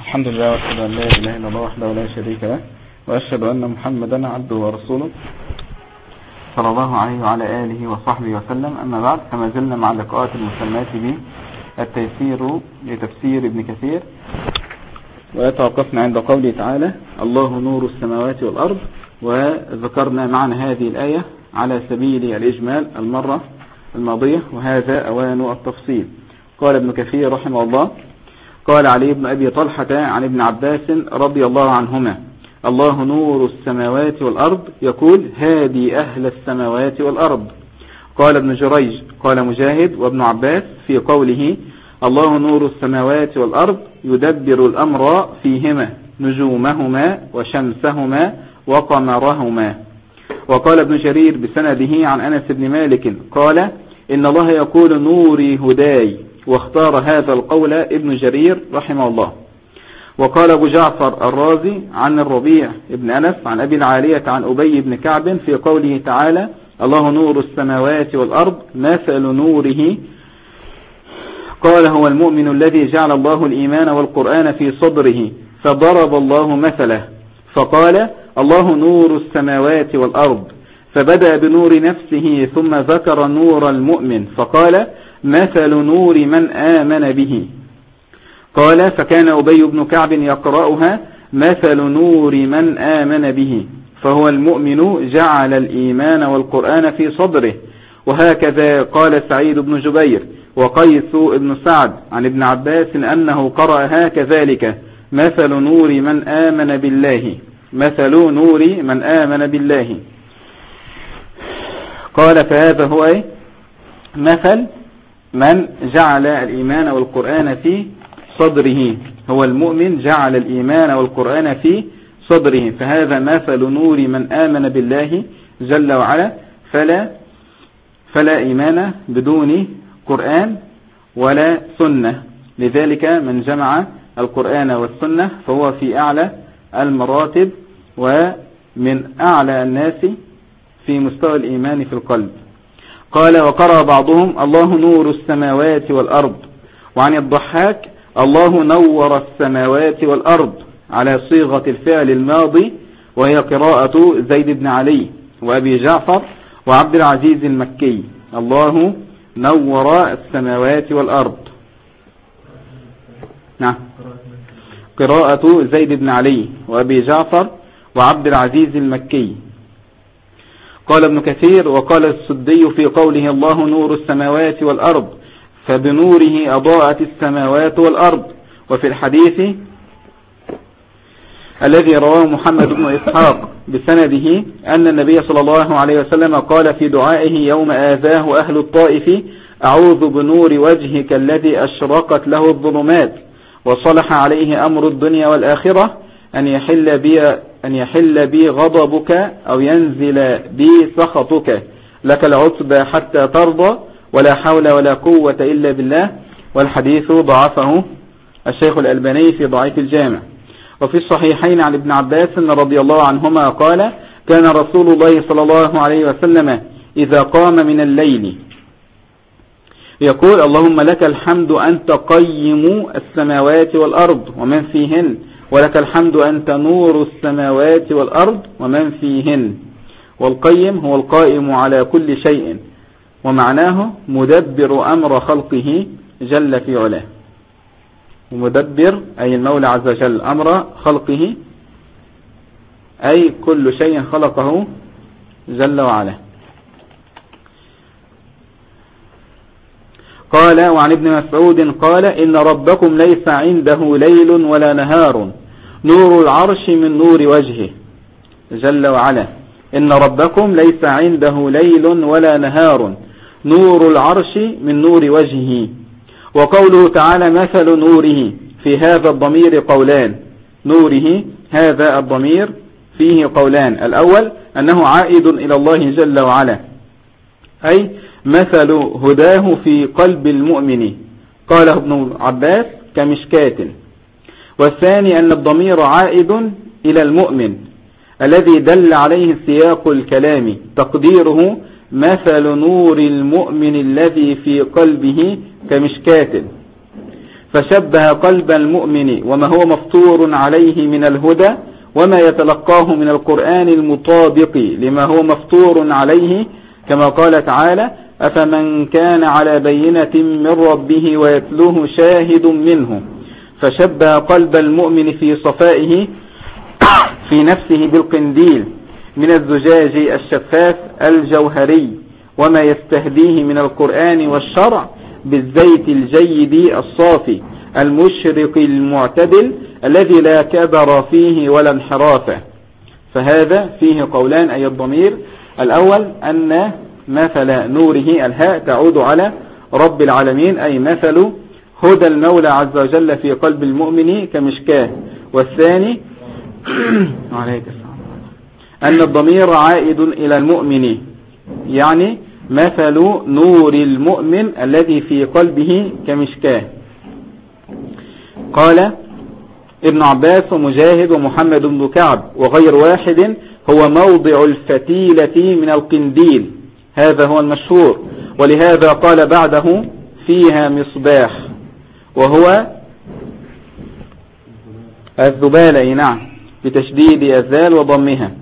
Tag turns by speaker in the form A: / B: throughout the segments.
A: الحمد لله واشهد ان لا اله الا الله وحده لا شريك له واشهد ان محمدا عبده ورسوله صلى الله عليه وعلى اله وصحبه وسلم. اما بعد، فما زلنا مع اللقاءات المسماة بالتيسير لتفسير ابن كثير، وتوقفنا عند قوله تعالى: الله نور السماوات والارض، وذكرنا معنى هذه الآية على سبيل الإجمال المرة الماضية، وهذا أوان التفصيل. قال ابن كثير رحمه الله: قال علي بن أبي طلحة عن ابن عباس رضي الله عنهما: الله نور السماوات والأرض، يقول: هادي أهل السماوات والأرض. قال ابن جريج: قال مجاهد وابن عباس في قوله الله نور السماوات والأرض يدبر الأمر فيهما نجومهما وشمسهما وقمرهما. وقال ابن جرير بسنده عن أنس بن مالك قال: إن الله يقول نوري هداي، واختار هذا القول ابن جرير رحمه الله. وقال أبو جعفر الرازي عن الربيع ابن أنس عن أبي العالية عن أبي بن كعب في قوله تعالى: الله نور السماوات والأرض مثل نوره، قال: هو المؤمن الذي جعل الله الإيمان والقرآن في صدره فضرب الله مثله، فقال: الله نور السماوات والأرض، فبدأ بنور نفسه ثم ذكر نور المؤمن فقال: مثل نور من آمن به. قال: فكان أبي بن كعب يقرأها: مثل نور من آمن به، فهو المؤمن جعل الإيمان والقرآن في صدره. وهكذا قال سعيد بن جبير وقيس بن سعد عن ابن عباس أنه قرأها كذلك: مثل نور من آمن بالله، مثل نور من آمن بالله. قال: فهذا هو مثل من جعل الإيمان والقرآن في صدره، هو المؤمن جعل الإيمان والقرآن في صدره، فهذا مثل نور من آمن بالله جل وعلا، فلا إيمان بدون قرآن ولا سنة. لذلك من جمع القرآن والسنة فهو في أعلى المراتب ومن أعلى الناس في مستوى الإيمان في القلب. قال: وقرأ بعضهم الله نور السماوات والأرض. وعن الضحاك: الله نور السماوات والأرض، على صيغة الفعل الماضي، وهي قراءة زيد بن علي وأبي جعفر وعبد العزيز المكي: الله نور السماوات والأرض. نعم، قراءة زيد بن علي وأبي جعفر وعبد العزيز المكي. قال ابن كثير: وقال السدي في قوله الله نور السماوات والأرض، فبنوره أضاءت السماوات والأرض. وفي الحديث الذي رواه محمد بن إسحاق بسنده أن النبي صلى الله عليه وسلم قال في دعائه يوم آذاه أهل الطائف: أعوذ بنور وجهك الذي أشرقت له الظلمات وصلح عليه أمر الدنيا والآخرة أن يحل بي غضبك أو ينزل بي سخطك، لك العتبى حتى ترضى، ولا حول ولا قوة إلا بالله. والحديث ضعفه الشيخ الألباني في ضعيف الجامع. وفي الصحيحين عن ابن عباس رضي الله عنهما قال: كان رسول الله صلى الله عليه وسلم إذا قام من الليل يقول: اللهم لك الحمد أنت قيم السماوات والأرض ومن فيهن، ولك الحمد أنت نور السماوات والأرض ومن فيهن. والقيم هو القائم على كل شيء، ومعناه مدبر أمر خلقه جل في علاه. ومدبر أي المولى عز وجل أمر خلقه، أي كل شيء خلقه جل وعلا. قال: وعن ابن مسعود قال: إن ربكم ليس عنده ليل ولا نهار، نور العرش من نور وجهه جل وعلا. إن ربكم ليس عنده ليل ولا نهار، نور العرش من نور وجهه. وقوله تعالى مثل نوره، في هذا الضمير قولان. نوره هذا الضمير فيه قولان: الأول أنه عائد إلى الله جل وعلا، أي مثل هداه في قلب المؤمن، قاله ابن عباس كمشكاة. والثاني أن الضمير عائد إلى المؤمن الذي دل عليه سياق الكلام، تقديره مثل نور المؤمن الذي في قلبه كمشكاة. فشبه قلب المؤمن وما هو مفطور عليه من الهدى وما يتلقاه من القرآن المطابق لما هو مفطور عليه، كما قال تعالى: أفمن كان على بينة من ربه ويتلوه شاهد منه. فشبه قلب المؤمن في صفائه في نفسه بالقنديل من الزجاج الشفاف الجوهري وما يستهديه من القرآن والشرع بالزيت الجيد الصافي المشرق المعتدل الذي لا كبر فيه ولا انحراف. فهذا فيه قولان، أي الضمير الأول أن مثل نوره الهاء تعود على رب العالمين، أي مثل هدى المولى عز وجل في قلب المؤمن كمشكاه. والثاني أن الضمير عائد إلى المؤمن، يعني مثل نور المؤمن الذي في قلبه كمشكاه. قال ابن عباس ومجاهد ومحمد بن كعب وغير واحد: هو موضع الفتيلة من القنديل، هذا هو المشهور. ولهذا قال بعده: فيها مصباح، وهو الذبالة، نعم، بتشديد الذال وضمها،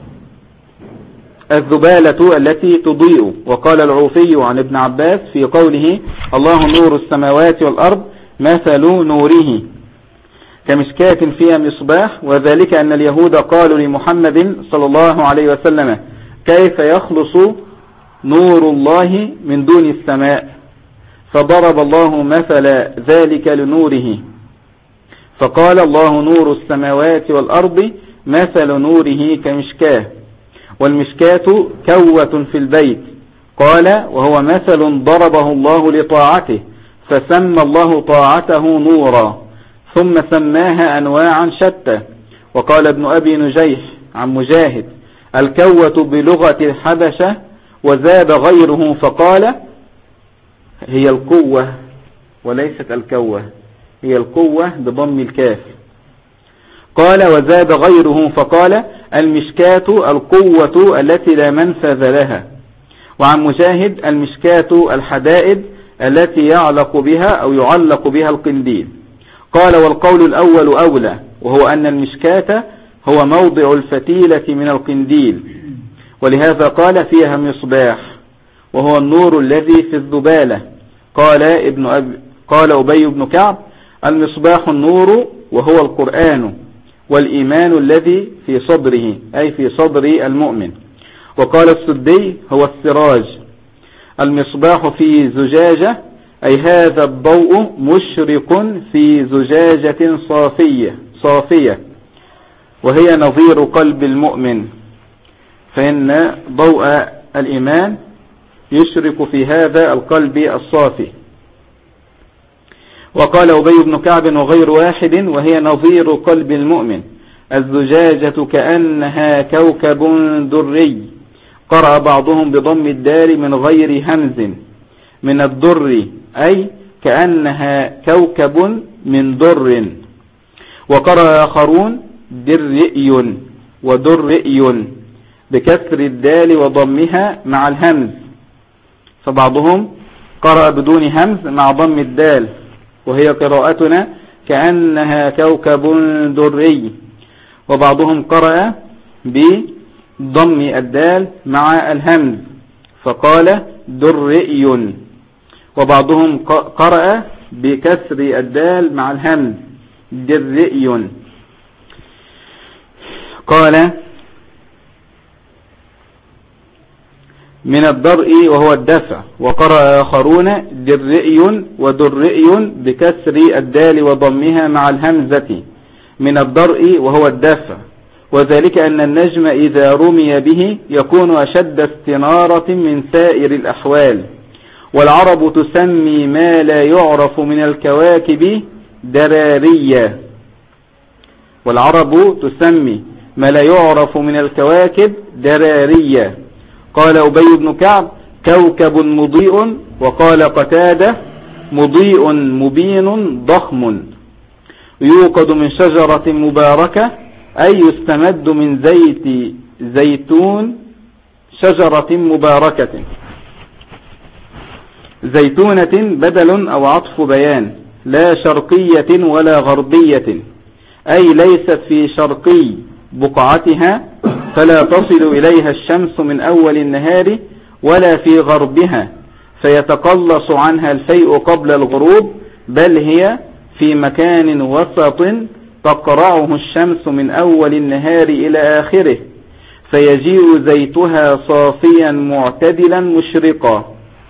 A: الذبالة التي تضيء. وقال العوفي عن ابن عباس في قوله: الله نور السماوات والأرض مثل نوره كمشكاة فيها مصباح، وذلك أن اليهود قالوا لمحمد صلى الله عليه وسلم: كيف يخلص نور الله من دون السماء؟ فضرب الله مثل ذلك لنوره، فقال: الله نور السماوات والأرض مثل نوره كمشكاة، والمشكاة كوة في البيت. قال: وهو مثل ضربه الله لطاعته، فسمى الله طاعته نورا، ثم سماها أنواعا شتى. وقال ابن أبي نجيح عن مجاهد: الكوة بلغة الحبشة، وزاد غيره فقال: هي القوة وليست الكوة، هي القوة بضم الكاف. قال: وزاد غيره فقال: المشكاة القوة التي لا منفذ لها. وعن مجاهد: المشكاة الحدائد التي يعلق بها أو يعلق بها القنديل. قال: والقول الأول أولى، وهو أن المشكاة هو موضع الفتيلة من القنديل، ولهذا قال: فيها مصباح، وهو النور الذي في الذبالة. قال أبي بن كعب: المصباح النور وهو القرآن، والإيمان الذي في صدره، أي في صدر المؤمن. وقال السدي: هو السراج. المصباح في زجاجة، أي هذا الضوء مشرق في زجاجة صافية، وهي نظير قلب المؤمن، فإن ضوء الإيمان يشرق في هذا القلب الصافي. وقال أبي بن كعب وغير واحد: وهي نظير قلب المؤمن. الزجاجة كأنها كوكب دري. قرأ بعضهم بضم الدال من غير همز، من الدر، أي كأنها كوكب من در. وقرأ آخرون درئي ودرئي بكسر الدال وضمها مع الهمز، فبعضهم قرأ بدون همز مع ضم الدال، وهي قراءتنا كأنها كوكب دري. وبعضهم قرأ بضم الدال مع الهمز فقال درئي. وبعضهم قرأ بكسر الدال مع الهمز درئي. قال: من الدرء وهو الدفع. وقرأ آخرون درئي ودرئي بكسر الدال وضمها مع الهمزة، من الدرء وهو الدفع، وذلك أن النجم إذا رمي به يكون أشد استنارة من سائر الأحوال. والعرب تسمي ما لا يعرف من الكواكب دراريا. والعرب تسمي ما لا يعرف من الكواكب دراريا. قال أبي بن كعب: كوكب مضيء. وقال قتادة: مضيء مبين ضخم، يوقد من شجرة مباركة، أي يستمد من زيت زيتون، شجرة مباركة. زيتونة بدل أو عطف بيان، لا شرقية ولا غربية، أي ليست في شرقي بقعتها فلا تصل إليها الشمس من أول النهار، ولا في غربها فيتقلص عنها الفيء قبل الغروب، بل هي في مكان وسط تقرعه الشمس من أول النهار إلى آخره، فيجيء زيتها صافيا معتدلا مشرقا.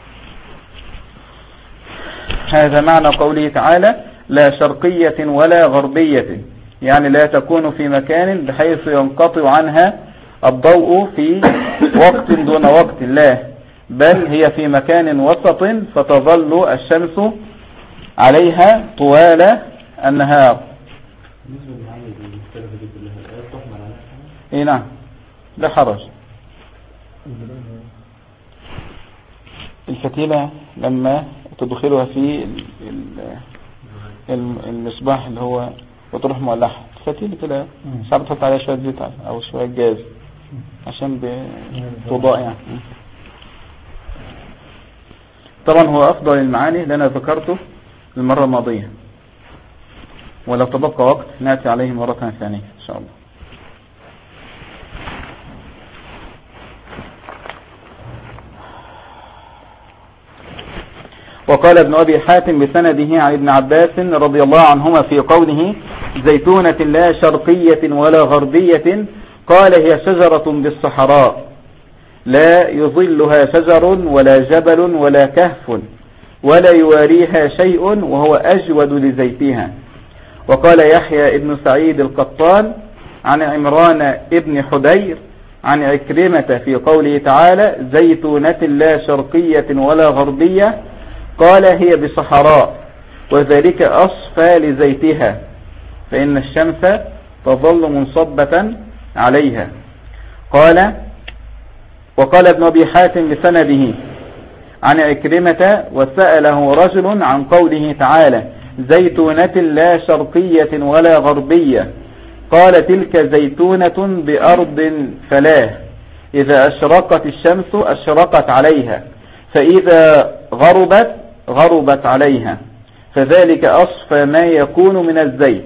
A: هذا معنى قوله تعالى لا شرقية ولا غربية، يعني لا تكون في مكان بحيث ينقطع عنها الضوء في وقت دون وقت، لا، بل هي في مكان وسط فتظل الشمس عليها طوال النهار. نعم، لا حرج. الفتيلة لما تدخلها في المصباح اللي هو وتروح مولعها، الفتيلة كده ساعات تحط عليها شوية زيت او شوية جاز عشان بتضاء يعني. طبعا هو افضل المعاني اللي انا ذكرته المرة الماضية، ولو تبقى وقت نأتي عليه مرة ثانية ان شاء الله. وقال ابن أبي حاتم بسنده عن ابن عباس رضي الله عنهما في قوله زيتونة لا شرقية ولا غربية، قال هي شجرة بالصحراء لا يظلها شجر ولا جبل ولا كهف ولا يواريها شيء وهو أجود لزيتها. وقال يحيى ابن سعيد القطان عن عمران ابن حدير عن عكرمة في قوله تعالى زيتونة لا شرقية ولا غربية، قال هي بصحراء وذلك أصفى لزيتها فإن الشمس تظل منصبة عليها. وقال ابن أبي حاتم بسنده عن عكرمة وسأله رجل عن قوله تعالى زيتونة لا شرقية ولا غربية، قال تلك زيتونة بأرض فلاه إذا أشرقت الشمس أشرقت عليها، فإذا غربت عليها، فذلك أصفى ما يكون من الزيت.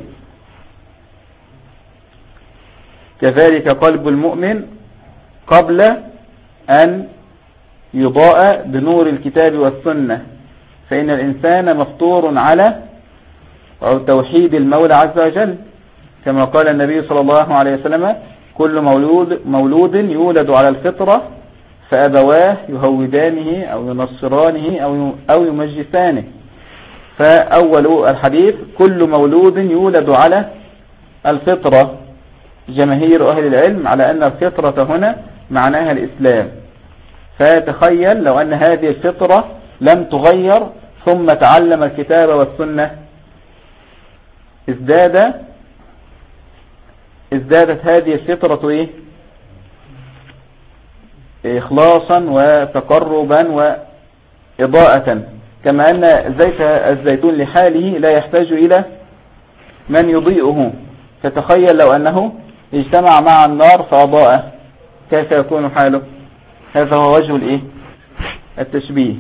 A: كذلك قلب المؤمن قبل أن يضاء بنور الكتاب والسنة، فإن الإنسان مفطور على توحيد المولى عز وجل، كما قال النبي صلى الله عليه وسلم كل مولود يولد على الفطرة فأبواه يهودانه أو ينصرانه أو يمجسانه. فأول الحديث كل مولود يولد على الفطرة، جماهير أهل العلم على أن الفطرة هنا معناها الإسلام. فتخيل لو أن هذه الفطرة لم تغير ثم تعلم الكتاب والسنة، ازدادت هذه الفطرة إخلاصا وتقربا وإضاءة، كما أن زيت الزيتون لحاله لا يحتاج إلى من يضيئه. فتخيل لو أنه اجتمع مع النار فأضاءه، كيف يكون حاله؟ هذا هو وجه التشبيه.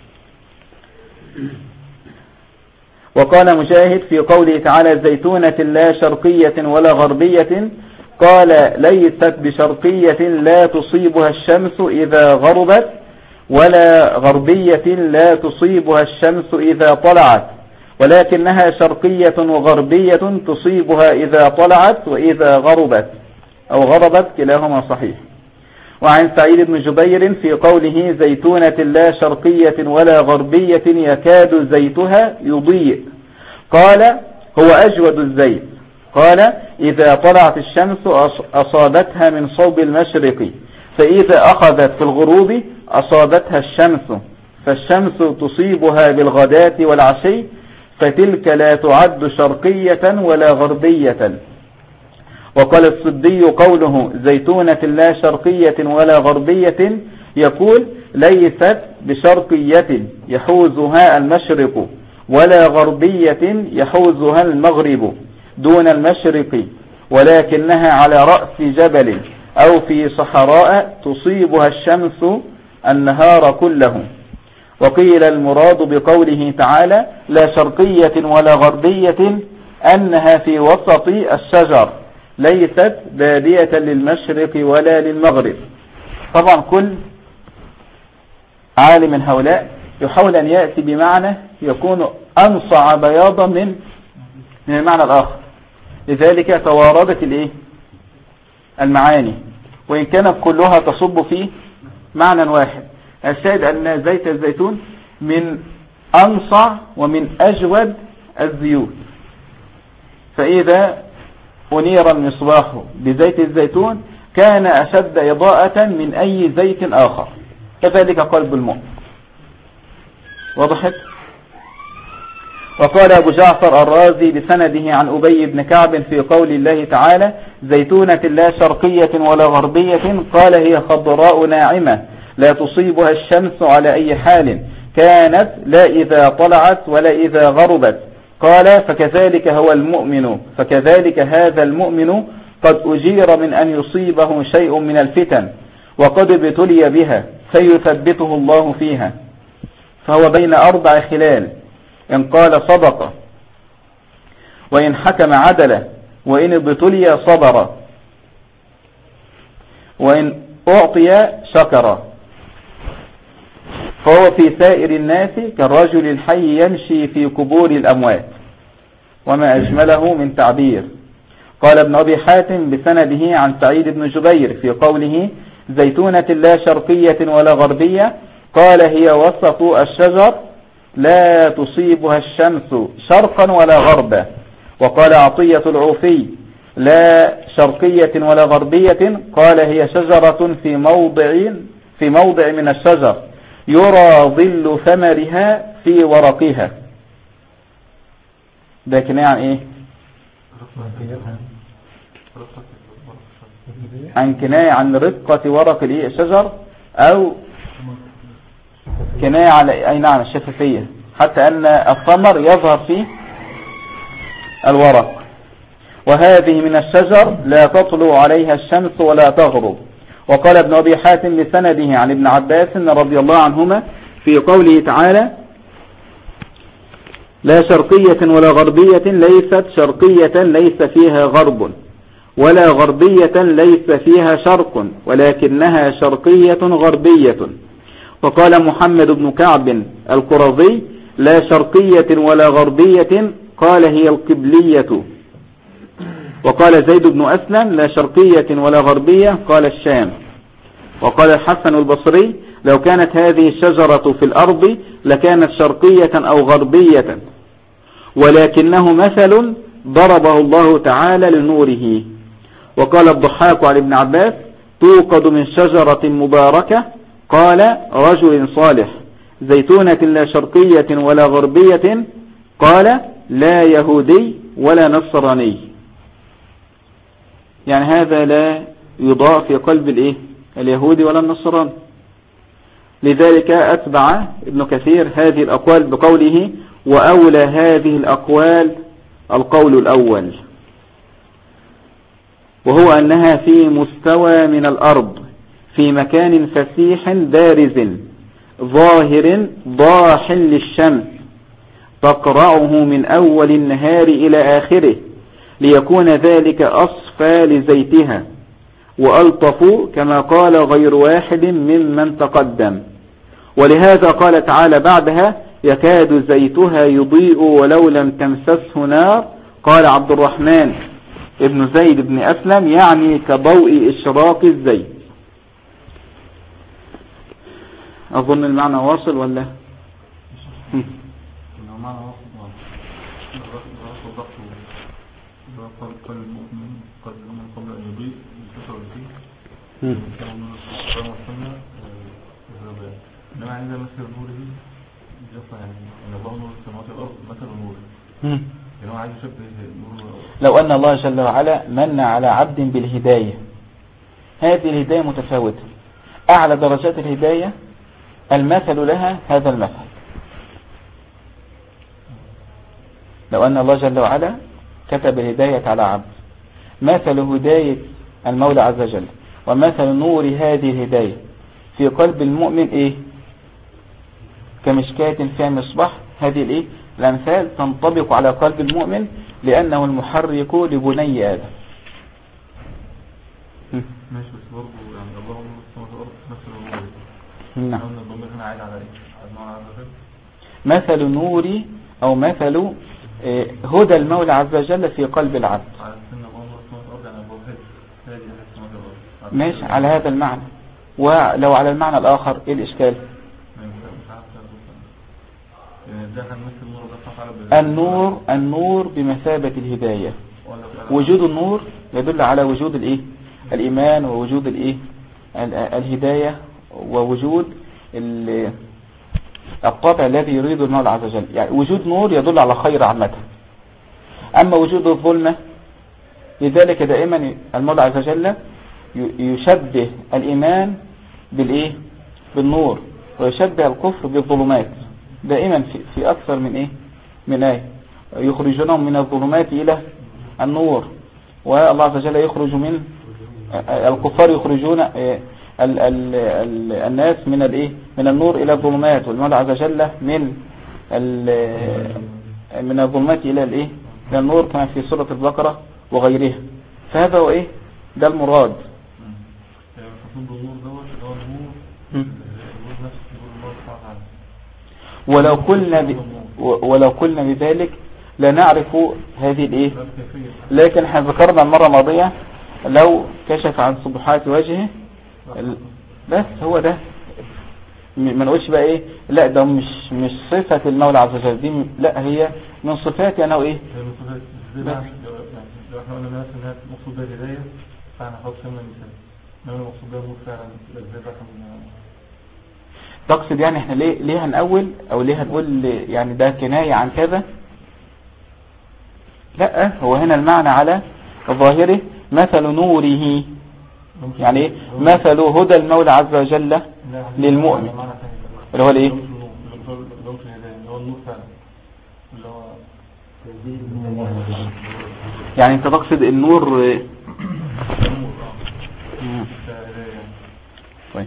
A: وقال مجاهد في قوله تعالى زيتونة لا شرقية ولا غربية، قال ليست بشرقية لا تصيبها الشمس إذا غربت، ولا غربية لا تصيبها الشمس إذا طلعت، ولكنها شرقية وغربية تصيبها إذا طلعت وإذا غربت أو غربت، كلاهما صحيح. وعن سعيد بن جبير في قوله زيتونة لا شرقية ولا غربية يكاد زيتها يضيء، قال هو أجود الزيت، قال إذا طلعت الشمس أصابتها من صوب المشرق، فإذا أخذت في الغروب أصابتها الشمس، فالشمس تصيبها بالغداة والعشي، فتلك لا تعد شرقية ولا غربية. وقال الصدي قوله زيتونة لا شرقية ولا غربية يقول ليست بشرقية يحوزها المشرق ولا غربية يحوزها المغرب دون المشرق، ولكنها على رأس جبل أو في صحراء تصيبها الشمس النهار كله. وقيل المراد بقوله تعالى لا شرقية ولا غربية أنها في وسط الشجر ليست بادية للمشرق ولا للمغرب. طبعا كل عالم من هؤلاء يحاول أن يأتي بمعنى يكون أنصع بياضا من المعنى الآخر، لذلك تواردت المعاني وإن كانت كلها تصب في معنى واحد. الشاهد أن زيت الزيتون من أنصع ومن أجود الزيوت، فإذا أنير المصباح بزيت الزيتون كان أشد إضاءة من أي زيت آخر، كذلك قلب المؤمن. وضحت؟ وقال أبو جعفر الرازي بسنده عن أبي بن كعب في قول الله تعالى زيتونة لا شرقية ولا غربية قال هي خضراء ناعمة لا تصيبها الشمس على أي حال كانت لا إذا طلعت ولا إذا غربت. قال فكذلك هو المؤمن، فكذلك هذا المؤمن قد أجير من أن يصيبه شيء من الفتن وقد ابتلي بها فيثبته الله فيها، فهو بين 4 خلال: إن قال صدق، وإن حكم عدل، وإن ابتلي صبر، وإن أعطي شكر. فهو في سائر الناس كالرجل الحي يمشي في قبور الأموات، وما أجمله من تعبير. قال ابن أبي حاتم بسنده عن سعيد بن جبير في قوله زيتونة لا شرقية ولا غربية قال هي وسط الشجر لا تصيبها الشمس شرقا ولا غربا. وقال عطية العوفي لا شرقية ولا غربية قال هي شجرة في موضع من الشجر يرى ظل ثمرها في ورقها. ده كناية عن ايه؟ عن كناية عن رقة ورق الشجر، او كناية على اي نعم الشفافية، حتى ان الثمر يظهر في الورق. وهذه من الشجر لا تطلع عليها الشمس ولا تغرب. وقال ابن أبي حاتم بسنده عن ابن عباس رضي الله عنهما في قوله تعالى لا شرقية ولا غربية ليست شرقية ليس فيها غرب، ولا غربية ليس فيها شرق، ولكنها شرقية غربية. وقال محمد بن كعب القرظي لا شرقية ولا غربية قال هي القبلية. وقال زيد بن أسلم لا شرقية ولا غربية قال الشام. وقال الحسن البصري لو كانت هذه الشجرة في الأرض لكانت شرقية أو غربية، ولكنه مثل ضربه الله تعالى لنوره. وقال الضحاك عن ابن عباس توقد من شجرة مباركة قال رجل صالح زيتونة لا شرقية ولا غربية قال لا يهودي ولا نصراني. يعني هذا لا يضاء في قلب اليهودي ولا النصراني. لذلك أتبع ابن كثير هذه الأقوال بقوله وأولى هذه الأقوال القول الأول، وهو أنها في مستوى من الأرض في مكان فسيح بارز ظاهر ضاح للشمس تقرعه من أول النهار إلى آخره ليكون ذلك أصفى لزيتها وألطف كما قال غير واحد ممن تقدم. ولهذا قال تعالى بعدها يكاد زيتها يضيء ولو لم تمسسه نار. قال عبد الرحمن ابن زيد بن أسلم يعني كضوء إشراق الزيت. أظن المعنى واصل ولا؟
B: المعنى واصل. قال المؤمن قبل أن يضيء يستشعر فيه كان من الصلاة والسنة إنما عند مثل نوره يصنع أن الله نور السماوات والأرض مثل نوره. يعني هو عايز يشبه نور.
A: لو أن الله جل وعلا من على عبد بالهداية، هذه الهداية متفاوتة، أعلى درجات الهداية المثل لها هذا المثل. لو أن الله جل وعلا كتب الهداية على عبد، مثل هداية المولى عز وجل ومثل نور هذه الهداية في قلب المؤمن كمشكاة فيها مصباح. هذه الايه الامثال تنطبق على قلب المؤمن لانه المحرك لبني ادم.
B: ماشي، بس برضه يعني اللهم السماء والارض نفس الامور.
A: نعم.
B: الضمير هنا عايد على ايه؟ على المعنى عز وجل.
A: مثل نوري او مثل هدى المولى عز وجل في قلب العبد.
B: على السنة اللهم السماء والارض يعني ابو هادي السماء والارض.
A: ماشي على هذا المعنى. ولو على المعنى الاخر ايه الاشكال؟ النور بمثابة الهداية. وجود النور يدل على وجود الايه الايمان، ووجود الايه الهداية، ووجود الطبع الذي يريد المولى عز وجل. يعني وجود نور يدل على خير عامة. اما وجود الظلمة لذلك دائما المولى عز وجل يشبه الايمان بالايه بالنور، ويشبه الكفر بالظلمات دائما في اكثر من ايه من آية. يخرجونهم من الظلمات الى النور، والله عز وجل يخرج من الكفار، يخرجون الناس من الايه من النور الى الظلمات، والمولى عز وجل من الظلمات الى الايه الى النور كما في سورة البقرة وغيرها. فهذا هو ايه ده المراد. ولو قلنا بذلك لا نعرف هذه الايه، لكن احنا ذكرنا المرة الماضية لو كشف عن صبحات وجهه بس هو ده. ما نقولش بقى ايه لا ده مش صفة المولى عز وجل دي، لا هي من صفات انه ايه
B: لو احنا قلنا الناس انها مقصود بها الهداية فاحنا نحط سمنا مثال، انما المقصود بها النور فعلا ازاي بقى
A: تقصد يعني احنا ليه هنقول او ليه هنقول يعني ده كناية عن كذا؟ لا، هو هنا المعنى على ظاهره مثل نوره، يعني ايه مثل هدى المولى عز وجل للمؤمن اللي هو الايه يعني انت تقصد النور. طيب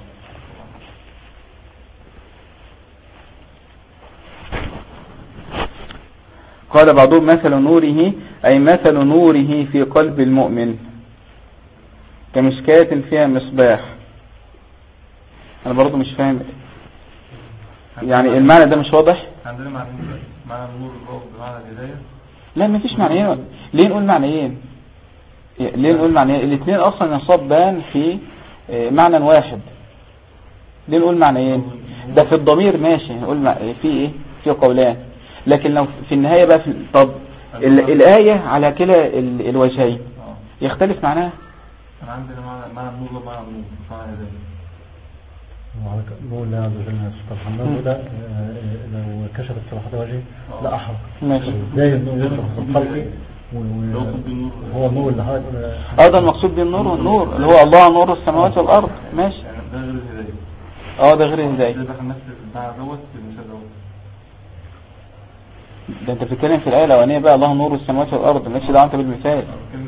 A: قال بعضهم مثل نوره أي مثل نوره في قلب المؤمن كمشكاة فيها مصباح. أنا برضو مش فاهم يعني المعنى ده مش واضح.
B: عندنا معنى النور بمعنى الهداية.
A: لا ما فيش معنيين. ليه نقول معنيين؟ الاثنين أصلا ينصبان في معنى واحد. ليه نقول معنيين؟ ده في الضمير ماشي نقول في ايه في قولان، لكن لو في النهاية بقى طب الآية على كلا الوجهين يختلف معناها.
B: أنا عندنا معنى النور ومعنى النور معنى الهداية.
C: نور الله عز وجل سبحانه ده لو كشفت صلاحات وجهه لا أحرق.
A: ماشي.
C: زي النور في الخلق وهو النور اللي حضرتك
A: ده المقصود بالنور، والنور اللي هو الله نور السماوات والأرض. ماشي.
B: ده غير الهداية.
A: ده غير الهداية.
B: ده دخل نفس البتاع دوت في المثال دوت.
A: ده انت بتتكلم في الآية الأولانية بقى الله نور السماوات والأرض، مالكش دعوة انت بالمثال.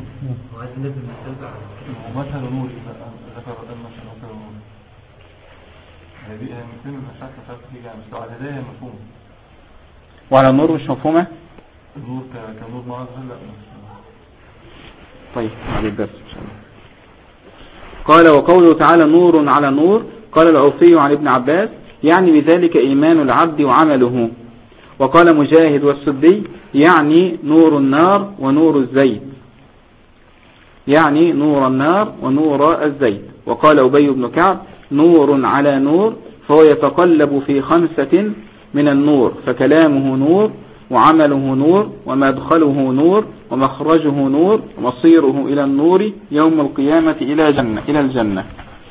B: مثل نور ذكر مثل نور. هذه مثل مش عارف تيجي مش على الهداية مفهومة.
A: وعلى النور مش مفهومة؟
B: النور كنور معاذ لا مش.
A: طيب على الدرس ان شاء الله. قال وقوله تعالى نور على نور. قال الأوفي عن ابن عباس يعني بذلك إيمان العبد وعمله. وقال مجاهد والسدي يعني نور النار ونور الزيت، يعني نور النار ونور الزيت. وقال أبي بن كعب نور على نور، فهو يتقلب في 5 من النور، فكلامه نور وعمله نور ومدخله نور ومخرجه نور ومصيره إلى النور يوم القيامة إلى الجنة.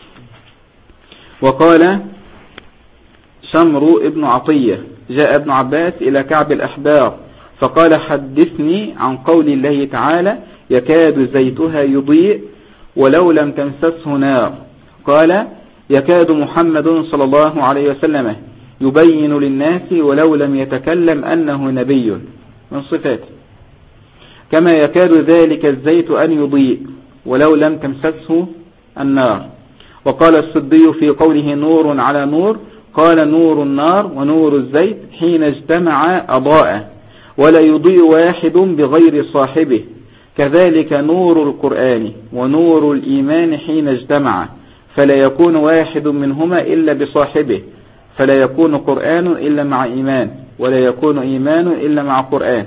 A: وقال شمر ابن عطية جاء ابن عباس إلى كعب الأحبار فقال حدثني عن قول الله تعالى يكاد زيتها يضيء ولو لم تمسسه نار. قال يكاد محمد صلى الله عليه وسلم يبين للناس ولو لم يتكلم أنه نبي من صفاته، كما يكاد ذلك الزيت أن يضيء ولو لم تمسسه النار. وقال الصدي في قوله نور على نور قال نور النار ونور الزيت حين اجتمع أضاء ولا يضيء واحد بغير صاحبه، كذلك نور القرآن ونور الإيمان حين اجتمع فلا يكون واحد منهما إلا بصاحبه، فلا يكون قرآن إلا مع إيمان، ولا يكون إيمان إلا مع قرآن.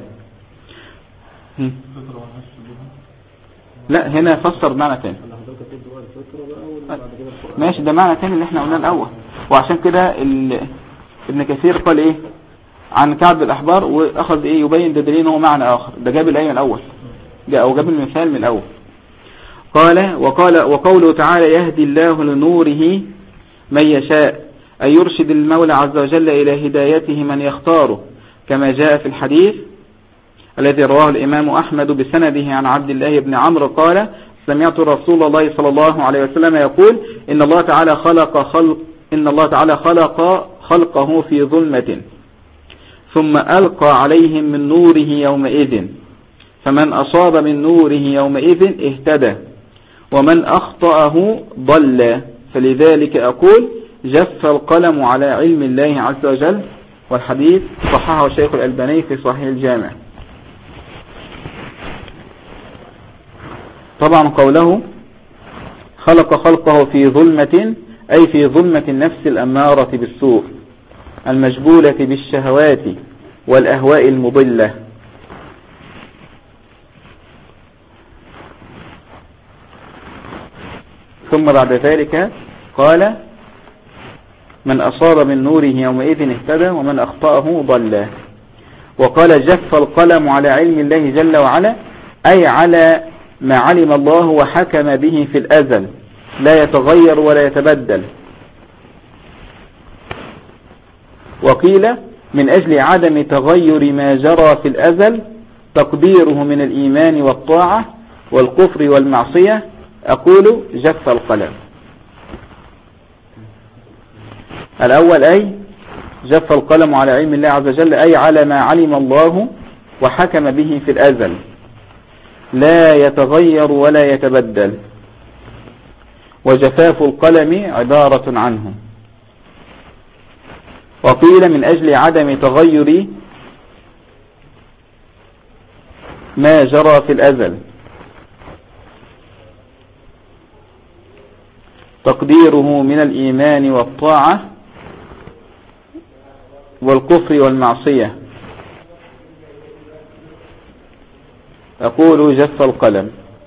A: لا هنا فسر معنى تاني. ماشي، ده معنى تاني اللي احنا قلناه الأول، وعشان كده ابن كثير قال ايه عن كعب الأحبار وأخذ ايه يبين ده دليل هو معنى آخر، ده جاب الآية الأول أو جاب المثال من الأول. وقوله تعالى يهدي الله لنوره من يشاء، أي يرشد المولى عز وجل إلى هدايته من يختاره، كما جاء في الحديث الذي رواه الإمام أحمد بسنده عن عبد الله بن عمرو قال سمعت رسول الله صلى الله عليه وسلم يقول إن الله تعالى خلق خلقه في ظلمة ثم ألقى عليهم من نوره يومئذ، فمن أصاب من نوره يومئذ اهتدى ومن أخطأه ضل، فلذلك أقول جف القلم على علم الله عز وجل. والحديث صححه الشيخ الألباني في صحيح الجامع. طبعا قوله خلق خلقه في ظلمة أي في ظلمة النفس الأمارة بالسوء المجبولة بالشهوات والأهواء المضلة. ثم بعد ذلك قال من أصاب من نوره يومئذ اهتدى ومن أخطأه ضل. وقال جف القلم على علم الله جل وعلا أي على ما علم الله وحكم به في الأزل لا يتغير ولا يتبدل. وقيل من أجل عدم تغير ما جرى في الأزل تقديره من الإيمان والطاعة والكفر والمعصية، أقول جف القلم. الأول أي جف القلم على علم الله عز وجل أي على ما علم الله وحكم به في الأزل لا يتغير ولا يتبدل، وجفاف القلم عبارة عنه. وقيل من أجل عدم تغير ما جرى في الأزل تقديره من الإيمان والطاعة والكفر والمعصية، أقول جف القلم.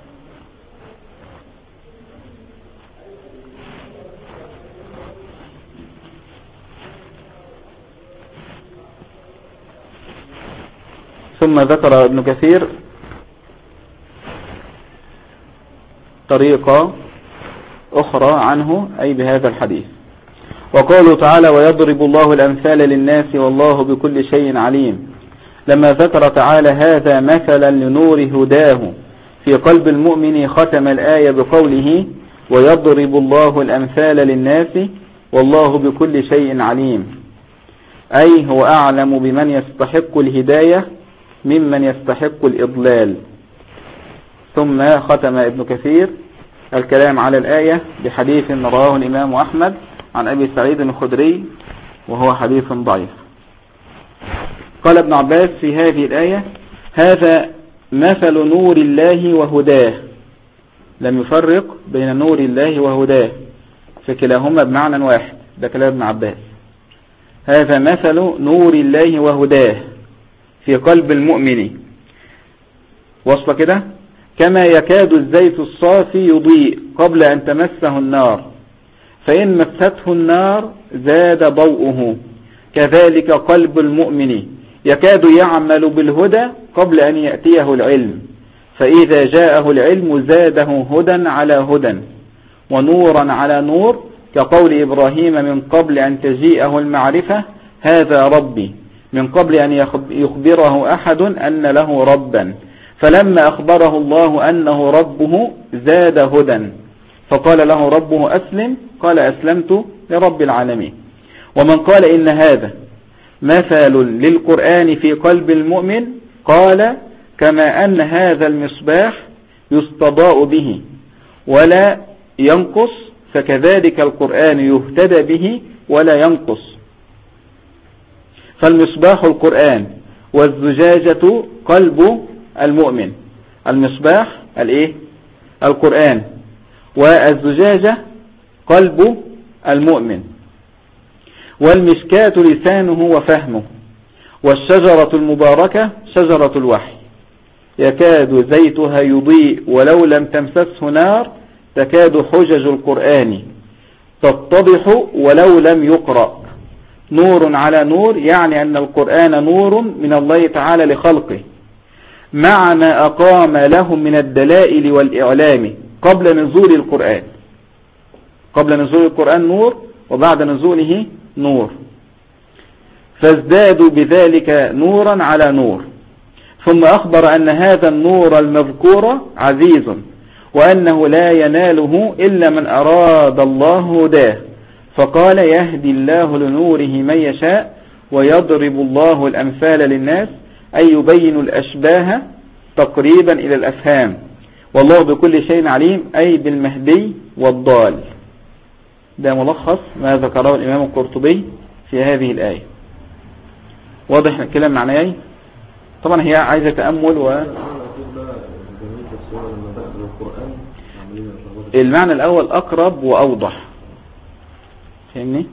A: ثم ذكر ابن كثير طريقة أخرى عنه أي بهذا الحديث. وقوله تعالى ويضرب الله الأمثال للناس والله بكل شيء عليم، لما ذكر تعالى هذا مثلا لنور هداه في قلب المؤمن ختم الآية بقوله ويضرب الله الأمثال للناس والله بكل شيء عليم، أي هو أعلم بمن يستحق الهداية ممن يستحق الإضلال. ثم ختم ابن كثير الكلام على الآية بحديث رواه الإمام أحمد عن أبي سعيد الخدري وهو حديث ضعيف. قال ابن عباس في هذه الآية هذا مثل نور الله وهداه، لم يفرق بين نور الله وهداه فكلاهما بمعنى واحد، ده كلام ابن عباس. هذا مثل نور الله وهداه في قلب المؤمن، وصف كده كما يكاد الزيت الصافي يضيء قبل أن تمسه النار، فإن مسته النار زاد ضوءه، كذلك قلب المؤمن يكاد يعمل بالهدى قبل أن يأتيه العلم، فإذا جاءه العلم زاده هدى على هدى ونورا على نور، كقول إبراهيم من قبل أن تجيءه المعرفة هذا ربي، من قبل أن يخبره أحد أن له ربا، فلما أخبره الله أنه ربه زاد هدى، فقال له ربه أسلم قال أسلمت لرب العالمين. ومن قال إن هذا مثل للقرآن في قلب المؤمن قال كما أن هذا المصباح يستضاء به ولا ينقص، فكذلك القرآن يهتدى به ولا ينقص، فالمصباح القرآن والزجاجة قلب المؤمن. المصباح القرآن، والزجاجة قلب المؤمن، والمشكاة لسانه وفهمه، والشجرة المباركة شجرة الوحي يكاد زيتها يضيء ولو لم تمسسه نار تكاد حجج القرآن تتضح ولو لم يقرأ نور على نور، يعني أن القرآن نور من الله تعالى لخلقه مع ما أقام لهم من الدلائل والإعلام قبل نزول القرآن. قبل نزول القرآن نور، وبعد نزوله نور، فازدادوا بذلك نورا على نور. ثم أخبر أن هذا النور المذكور عزيز، وأنه لا يناله إلا من أراد الله هداه، فقال يهدي الله لنوره من يشاء ويضرب الله الأمثال للناس، أي يبين الأشباه تقريبا إلى الأفهام، والله بكل شيء عليم، أي بالمهدي والضال. ده ملخص ما ذكره الإمام القرطبي في هذه الآية. واضح الكلام معناه؟ طبعا هي عايزة تأمل. المعنى الأول أقرب وأوضح، فهمني؟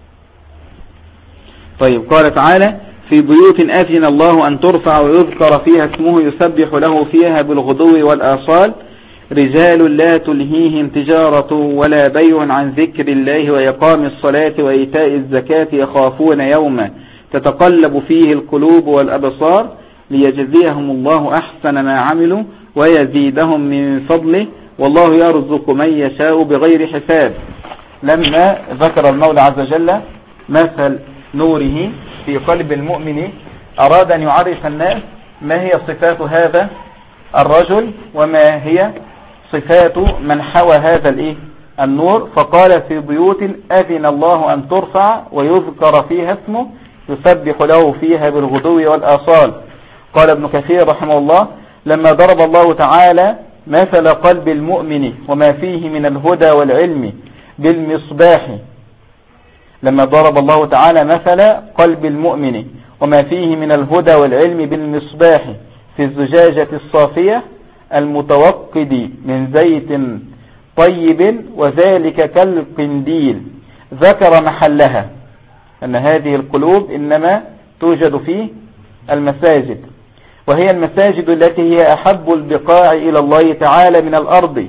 A: طيب، قال تعالى في بيوت أذن الله أن ترفع ويذكر فيها اسمه يسبح له فيها بالغدو والآصال رجال لا تلهيهم تجارة ولا بيع عن ذكر الله وإقام الصلاة وإيتاء الزكاة يخافون يوما تتقلب فيه القلوب والأبصار ليجزيهم الله أحسن ما عملوا ويزيدهم من فضله والله يرزق من يشاء بغير حساب. لما ذكر المولى عز وجل مثل نوره في قلب المؤمن أراد أن يعرف الناس ما هي صفات هذا الرجل وما هي صفات من حوى هذا النور، فقال في بيوت أذن الله أن ترفع ويذكر فيها اسمه يسبح له فيها بالغدو والآصال. قال ابن كثير رحمه الله لما ضرب الله تعالى مثل قلب المؤمن وما فيه من الهدى والعلم بالمصباح، لما ضرب الله تعالى مثل قلب المؤمن وما فيه من الهدى والعلم بالمصباح في الزجاجة الصافية المتوقد من زيت طيب وذلك كالقنديل، ذكر محلها أن هذه القلوب إنما توجد في المساجد، وهي المساجد التي هي أحب البقاع إلى الله تعالى من الأرض،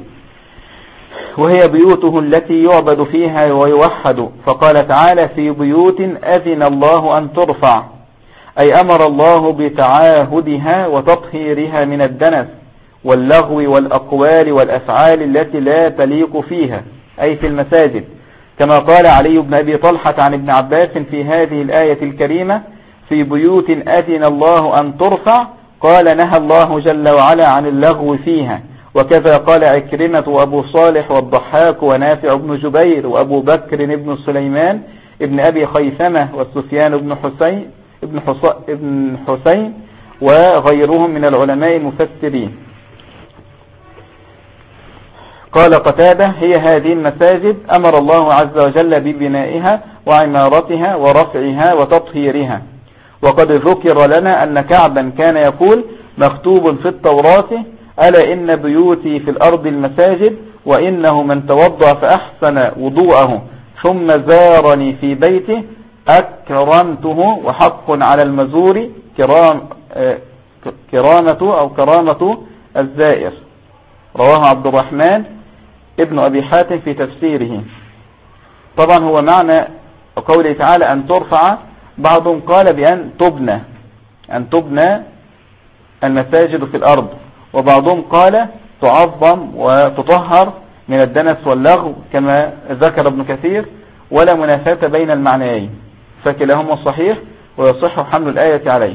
A: وهي بيوته التي يعبد فيها ويوحد. فقال تعالى في بيوت أذن الله أن ترفع، أي أمر الله بتعاهدها وتطهيرها من الدنس واللغو والأقوال والأفعال التي لا تليق فيها، أي في المساجد، كما قال علي بن أبي طلحة عن ابن عباس في هذه الآية الكريمة في بيوت أذن الله أن ترفع، قال نهى الله جل وعلا عن اللغو فيها. وكذا قال عكرمة وأبو صالح والضحاك ونافع بن جبير وأبو بكر بن سليمان ابن أبي خيثمة والسفيان ابن حسين وغيرهم من العلماء المفسرين. قال قتادة هي هذه المساجد أمر الله عز وجل ببنائها وعمارتها ورفعها وتطهيرها. وقد ذكر لنا أن كعبا كان يقول مكتوب في التوراة ألا إن بيوتي في الأرض المساجد وإنه من توضأ فأحسن وضوءه ثم زارني في بيته أكرمته وحق على المزور كرامة الزائر. رواه عبد الرحمن ابن أبي حاتم في تفسيره. طبعا هو معنى قوله تعالى أن ترفع، بعضهم قال بأن تبنى المساجد في الأرض، وبعضهم قال تعظم وتطهر من الدنس واللغو كما ذكر ابن كثير، ولا منافاة بين المعنيين، فكلاهما صحيح ويصح حمل الآية عليه.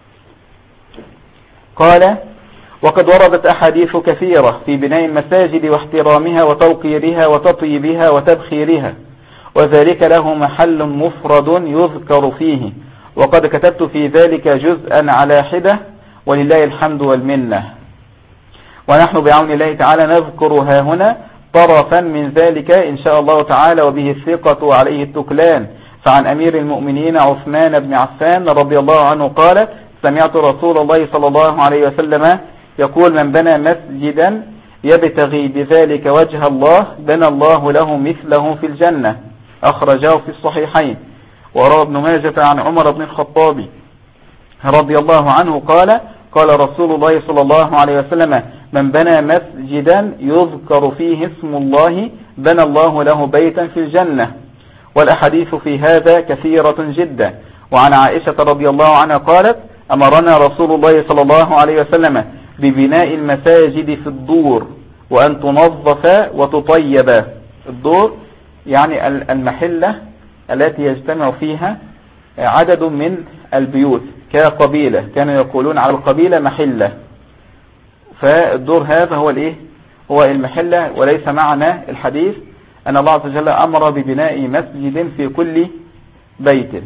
A: قال وقد وردت أحاديث كثيرة في بناء المساجد واحترامها وتوقيرها وتطيبها وتبخيرها، وذلك له محل مفرد يذكر فيه، وقد كتبت في ذلك جزءا على حدة ولله الحمد والمنة. ونحن بعون الله تعالى نذكر هنا طرفا من ذلك إن شاء الله تعالى، وبه الثقة وعليه التكلان، فعن أمير المؤمنين عثمان بن عفان رضي الله عنه قال سمعت رسول الله صلى الله عليه وسلم يقول من بنى مسجدا يبتغي بذلك وجه الله بنى الله له مثله في الجنة. أخرجه في الصحيحين. وروى ابن ماجة عن عمر بن الخطاب رضي الله عنه قال رسول الله صلى الله عليه وسلم من بنى مسجدا يذكر فيه اسم الله بنى الله له بيتا في الجنة. والأحاديث في هذا كثيرة جدا. وعن عائشة رضي الله عنها قالت أمرنا رسول الله صلى الله عليه وسلم ببناء المساجد في الدور وأن تنظف وتطيب. الدور يعني المحلة التي يجتمع فيها عدد من البيوت كقبيلة، كانوا يقولون على القبيلة محلة. فالدور هذا هو الايه؟ هو المحلة. وليس معنى الحديث أن الله عز وجل أمر ببناء مسجد في كل بيت.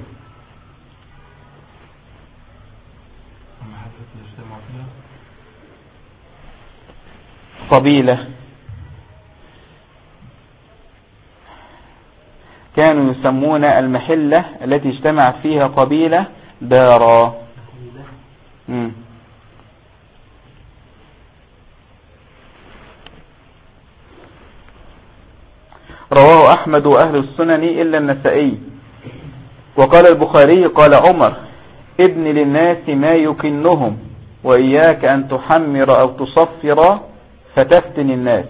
A: قبيلة كانوا يسمون المحلة التي اجتمع فيها قبيلة دارا. رواه أحمد وأهل السنن إلا النسائي. وقال البخاري قال عمر ابن للناس ما يكنهم وإياك أن تحمر أو تصفر فتفتن الناس.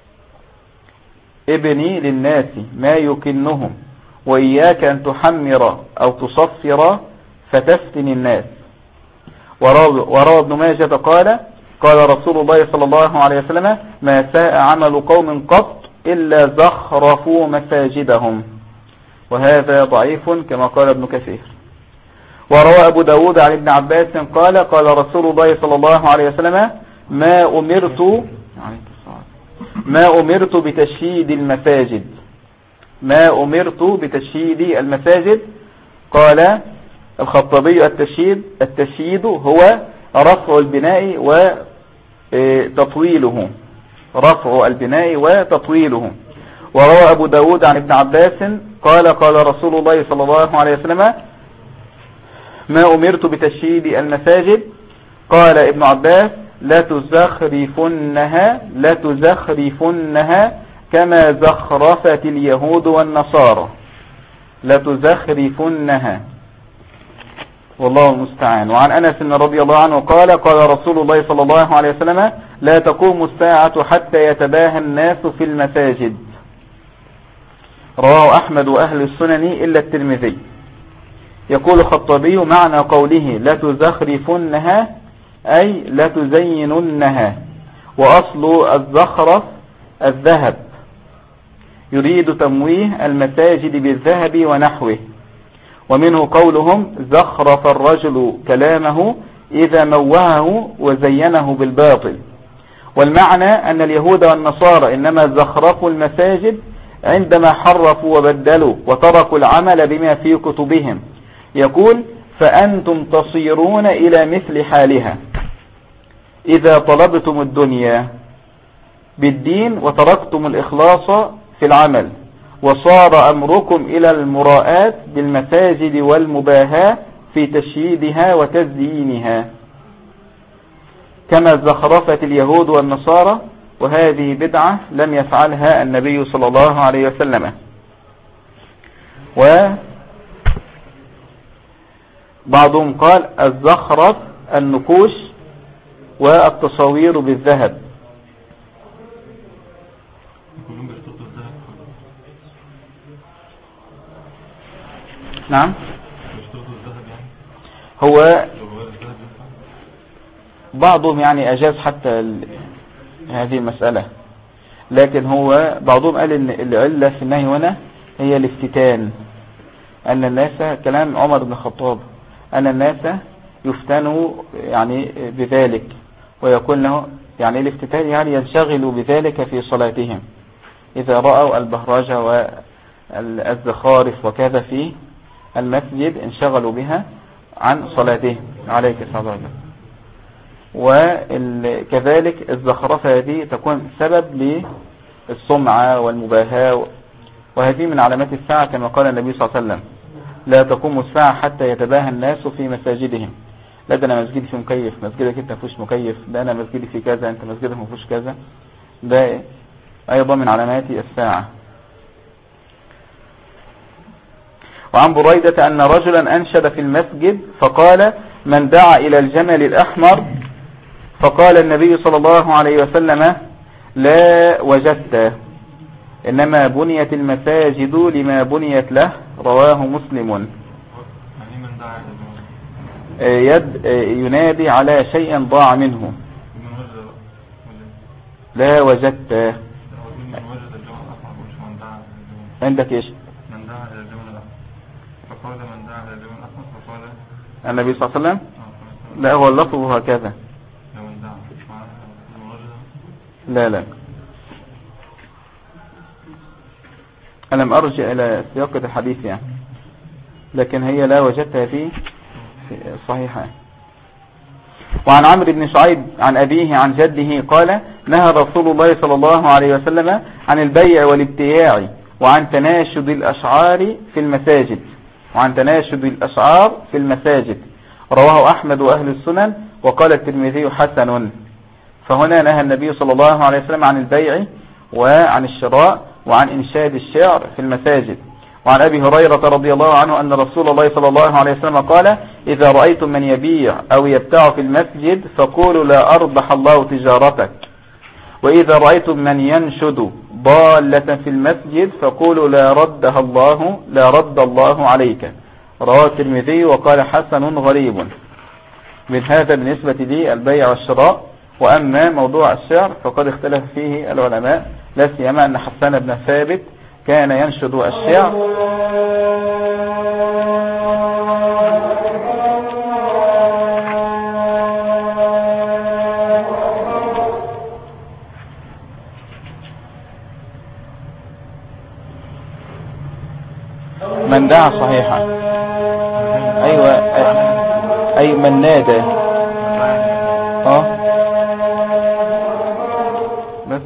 A: ابني للناس ما يكنهم وإياك أن تحمر أو تصفر فتفتن الناس. وروى ابن ماجة قال رسول الله صلى الله عليه وسلم ما ساء عمل قوم قط إلا زخرفوا مساجدهم. وهذا ضعيف كما قال ابن كثير. وروى أبو داود عن ابن عباس قال رسول الله صلى الله عليه وسلم ما أمرت بتشييد المساجد. ما أمرت بتشييد المساجد. قال الخطابي التشييد هو رفع البناء وتطويله. رفع البناء وتطويله. وروى أبو داود عن ابن عباس قال رسول الله صلى الله عليه وسلم ما أمرت بتشييد المساجد. قال ابن عباس لا تزخرفنها كما زخرفت اليهود والنصارى. لا تزخرفنها والله المستعان. وعن أنس رضي الله عنه قال رسول الله صلى الله عليه وسلم لا تقوم الساعة حتى يتباهى الناس في المساجد. رواه أحمد وأهل السنن إلا الترمذي. يقول الخطابي معنى قوله لا تزخرفنها أي لا تزيننها. وأصل الزخرف الذهب، يريد تمويه المساجد بالذهب ونحوه. ومنه قولهم زخرف الرجل كلامه إذا موهه وزينه بالباطل. والمعنى أن اليهود والنصارى إنما زخرفوا المساجد عندما حرفوا وبدلوا وتركوا العمل بما في كتبهم. يقول فأنتم تصيرون إلى مثل حالها إذا طلبتم الدنيا بالدين وتركتم الإخلاص في العمل، وصار أمركم إلى المراءات بالمساجد والمباهاة في تشييدها وتزيينها كما زخرفت اليهود والنصارى. وهذه بدعة لم يفعلها النبي صلى الله عليه وسلم. وبعضهم قال الزخرف النقوش والتصوير بالذهب. نعم هو بعضهم يعني أجاز حتى هذه المسألة، لكن هو بعضهم قال إن العلة في النهي هنا هي الافتتان. أن الناس كلام عمر بن الخطاب أن الناس يفتنوا يعني بذلك، ويكون له يعني الافتتان يعني ينشغلوا بذلك في صلاتهم إذا رأوا البهرجة والزخارف وكذا في المسجد انشغلوا بها عن صلاتهم عليك الصلاة والسلام. وكذلك الزخرفة هذه تكون سبب للسمعة والمباهاة، وهذه من علامات الساعة كما قال النبي صلى الله عليه وسلم لا تقوم الساعة حتى يتباهى الناس في مساجدهم. لا ده أنا مسجدي فيه مكيف، مسجدك أنت مفيش مكيف، ده أنا مسجدي فيه كذا، أنت مسجدك مفيش كذا. ده أيضا من علامات الساعة. وعن بريدة أن رجلا أنشد في المسجد فقال: من دعا إلى الجمل الأحمر، فقال النبي صلى الله عليه وسلم: لا وجدت، إنما بنيت المساجد لما بنيت له. رواه مسلم. ينادي على شيء ضاع منه. لا وجدت عندك ايش؟
B: من دعا إلى الجمل الأحمر فقال: من دعا إلى الجمل الأحمر فقال
A: النبي صلى الله عليه وسلم. لا هو اللفظ هكذا. لا أنا لم أرجع إلى سياق الحديث يعني، لكن هي لا وجدتها في صحيحة. وعن عمرو بن شعيب عن أبيه عن جده قال: نهى رسول الله صلى الله عليه وسلم عن البيع والابتياع وعن تناشد الأشعار في المساجد. رواه أحمد وأهل السنن، وقال الترمذي حسن. فهنا نهى النبي صلى الله عليه وسلم عن البيع وعن الشراء وعن إنشاد الشعر في المساجد. وعن أبي هريرة رضي الله عنه أن رسول الله صلى الله عليه وسلم قال: إذا رأيتم من يبيع أو يبتاع في المسجد فقولوا: لا أربح الله تجارتك. وإذا رأيتم من ينشد ضالة في المسجد فقولوا: لا رد الله عليك. رواه الترمذي وقال حسن غريب. من هذا بالنسبة لي البيع والشراء. وأما موضوع الشعر فقد اختلف فيه العلماء، لا سيما أن حسان بن ثابت كان ينشد الشعر. من دعا صحيحا، أيوة، أي من نادى. بس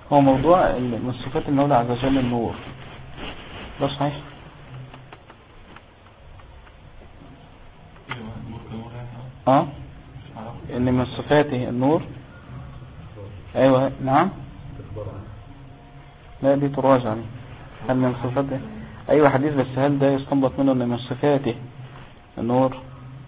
A: هو موضوع من صفات المولى عز وجل النور، ده صحيح؟ ان من صفاته النور. ايوه نعم. لا دي تراجع دي. هل من صفاته؟ ايوه حديث، بس هل ده يستنبط منه ان من صفاته النور؟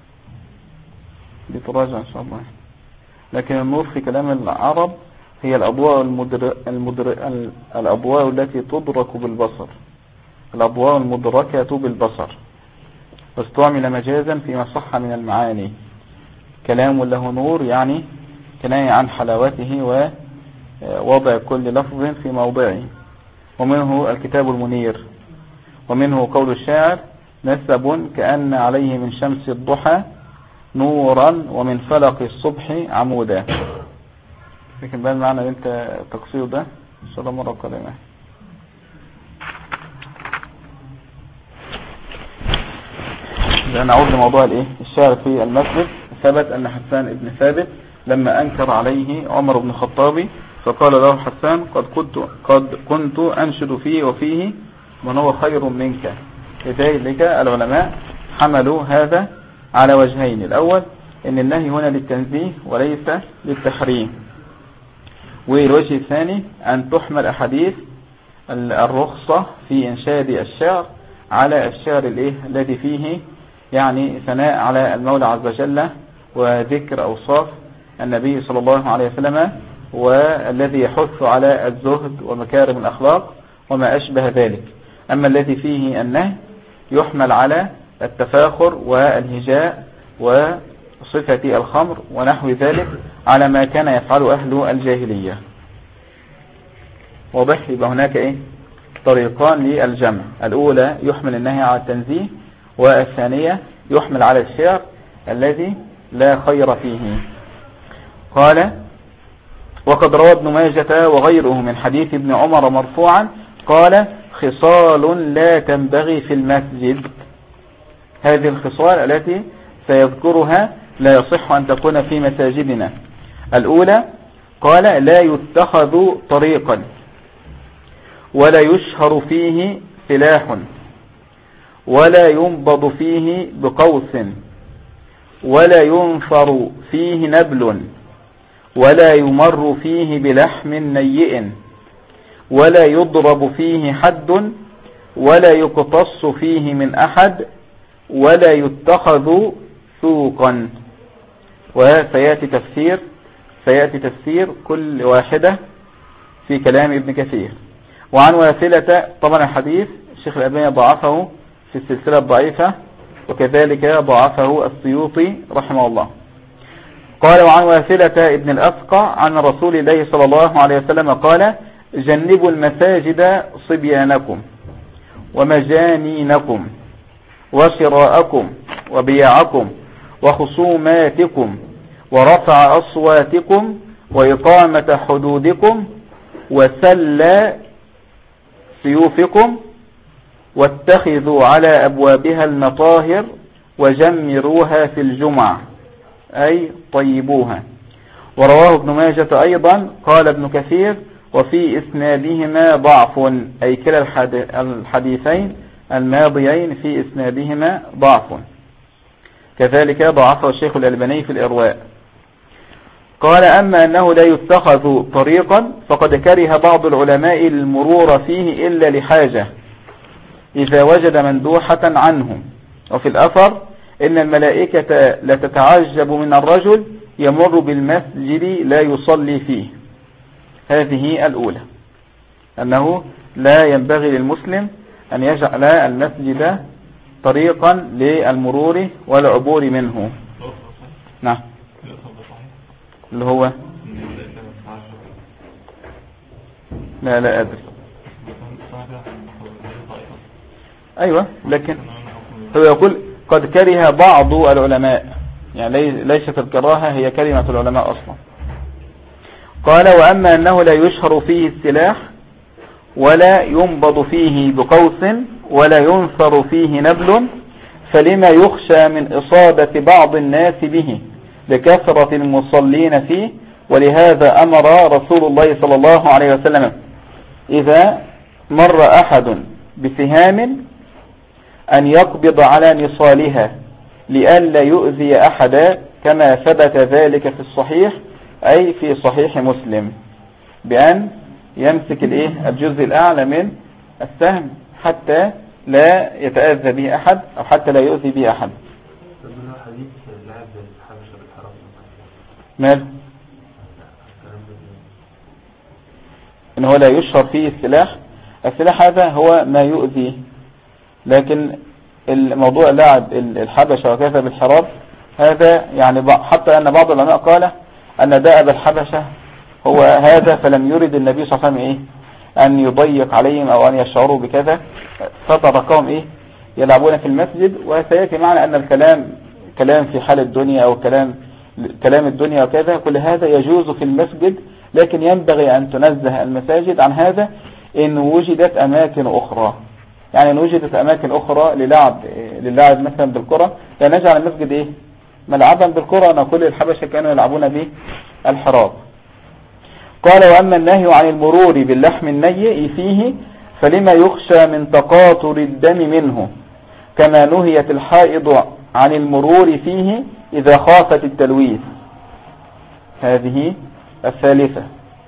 A: دي تراجع ان شاء الله. لكن النور في كلام العرب هي الأضواء الأضواء التي تدرك بالبصر، الأضواء المدركة بالبصر، واستعمل مجازا فيما صح من المعاني. كلام له نور يعني كناية عن حلاوته ووضع كل لفظ في موضعه. ومنه الكتاب المنير، ومنه قول الشاعر: نسب كأن عليه من شمس الضحى نورا ومن فلق الصبح عمودا. لكن بقى المعنى اللي انت تقصيه ده ان شاء الله مرة قادمة. نعود لموضوع الشعر في المسجد. ثبت ان حسان ابن ثابت لما انكر عليه عمر بن الخطاب فقال له حسان: قد كنت انشد فيه وفيه من هو خير منك. لذلك العلماء حملوا هذا على وجهين: الاول ان النهي هنا للتنزيه وليس للتحريم، والوجه الثاني أن تحمل أحاديث الرخصة في إنشاد الشعر على الشعر الذي فيه يعني ثناء على المولى عز وجل وذكر أوصاف النبي صلى الله عليه وسلم، والذي يحث على الزهد ومكارم الأخلاق وما أشبه ذلك. أما الذي فيه النهي يحمل على التفاخر والهجاء وصفة الخمر ونحو ذلك على ما كان يفعل أهل الجاهلية. واضح؟ يبقى هناك طريقان للجمع: الأولى يحمل النهي على التنزيه، والثانية يحمل على الشعر الذي لا خير فيه. قال: وقد روى ابن ماجة وغيره من حديث ابن عمر مرفوعا قال: خصال لا تنبغي في المسجد. هذه الخصال التي سيذكرها لا يصح أن تكون في مساجدنا. الأولى قال: لا يتخذ طريقا، ولا يشهر فيه سلاح، ولا ينبض فيه بقوس، ولا ينفر فيه نبل، ولا يمر فيه بلحم نيئ، ولا يضرب فيه حد، ولا يقتص فيه من أحد، ولا يتخذ سوقا. وسيأتي تفسير كل واحدة في كلام ابن كثير. وعن واثلة، طبعا الحديث الشيخ الألباني ضعفه في السلسلة الضعيفة، وكذلك ضعفه السيوطي رحمه الله. قال: وعن واثلة ابن الأسقع عن رسول الله صلى الله عليه وسلم قال: جنبوا المساجد صبيانكم ومجانينكم وشراءكم وبيعكم وخصوماتكم ورفع أصواتكم وإقامة حدودكم وسل سيوفكم، واتخذوا على أبوابها المطاهر وجمروها في الجمع، أي طيبوها. ورواه ابن ماجة أيضا. قال ابن كثير: وفي إسنادهما ضعف، أي كلا الحديثين الماضيين في إسنادهما ضعف. كذلك ضعفه الشيخ الألباني في الإرواء. قال: أما أنه لا يتخذ طريقا فقد كره بعض العلماء المرور فيه إلا لحاجة إذا وجد مندوحة عنه. وفي الأثر: إن الملائكة لا تتعجب من الرجل يمر بالمسجد لا يصلي فيه. هذه الأولى، أنه لا ينبغي للمسلم أن يجعل المسجد طريقا للمرور والعبور منه. نعم. اللي هو لا أدري. أيوة، لكن هو يقول قد كره بعض العلماء، يعني ليست الكراهة هي كلمة العلماء أصلا. قال: وأما أنه لا يشهر فيه السلاح، ولا ينبض فيه بقوس، ولا ينثر فيه نبل، فلما يخشى من إصابة بعض الناس به لكثرة المصلين فيه ولهذا أمر رسول الله صلى الله عليه وسلم إذا مر أحد بسهام أن يقبض على نصالها لئلا يؤذي أحدا، كما ثبت ذلك في الصحيح أي في صحيح مسلم، بأن يمسك الجزء الأعلى من السهم حتى لا يتأذى به أحد أو حتى لا يؤذي به أحد. ماذا؟ إن هو لا يشهر فيه السلاح هذا هو ما يؤذي، لكن الموضوع لعب الحبشة وكذا بالحراب هذا يعني حتى أن بعض العلماء قال أن دأب الحبشة هو هذا، فلم يرد النبي صلى الله عليه وسلم أن يضيق عليهم أو أن يشعروا بكذا، فتركهم يلعبون في المسجد. وسيأتي معنا أن الكلام كلام في حال الدنيا أو كلام الدنيا وكذا، كل هذا يجوز في المسجد، لكن ينبغي أن تنزه المساجد عن هذا إن وجدت أماكن أخرى. يعني إن وجدت أماكن أخرى للعب مثلا بالكرة، لا نجعل المسجد ملعبا بالكرة، نقول الحبشة كانوا يلعبون به الحراب. قال وأما النهي عن المرور باللحم النيء فيه فلما يخشى من تقاطر الدم منه، كما نهيت الحائض عن المرور فيه إذا خافت التلويث. هذه الثالثة.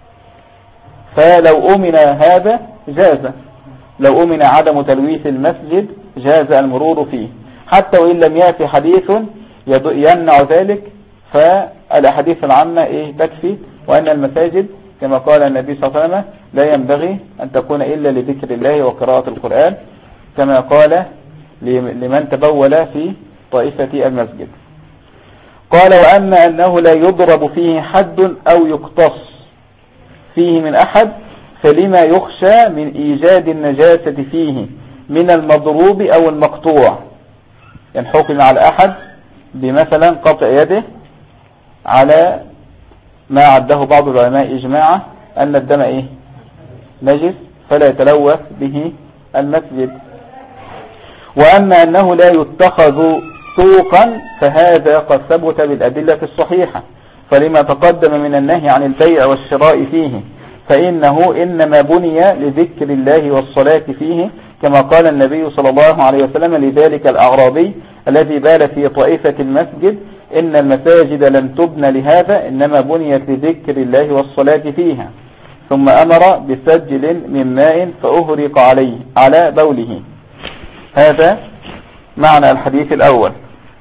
A: فلو أمن هذا جاز، لو أمن عدم تلويث المسجد جاز المرور فيه، حتى وإن لم يأتي حديث يمنع ذلك، فالأحاديث العامة تكفي، وأن المساجد كما قال النبي صلى الله عليه وسلم لا ينبغي أن تكون إلا لذكر الله وقراءة القرآن، كما قال لمن تبول في طائفة المسجد. قال وأما أنه لا يضرب فيه حد أو يقتص فيه من أحد فلما يخشى من إيجاد النجاسة فيه من المضروب أو المقطوع. يعني حكم على أحد بمثلا قطع يده على ما عده بعض العلماء إجماعا أن الدم نجس فلا يتلوث به المسجد. وأما أنه لا يتخذ سوقا فهذا قد ثبت بالأدلة الصحيحة، فلما تقدم من النهي عن البيع والشراء فيه فإنه إنما بني لذكر الله والصلاة فيه، كما قال النبي صلى الله عليه وسلم لذلك الأعرابي الذي بال في طائفة المسجد إن المساجد لم تبنى لهذا إنما بنيت لذكر الله والصلاة فيها، ثم أمر بسجل من ماء فأهرق على بوله. هذا معنى الحديث الأول.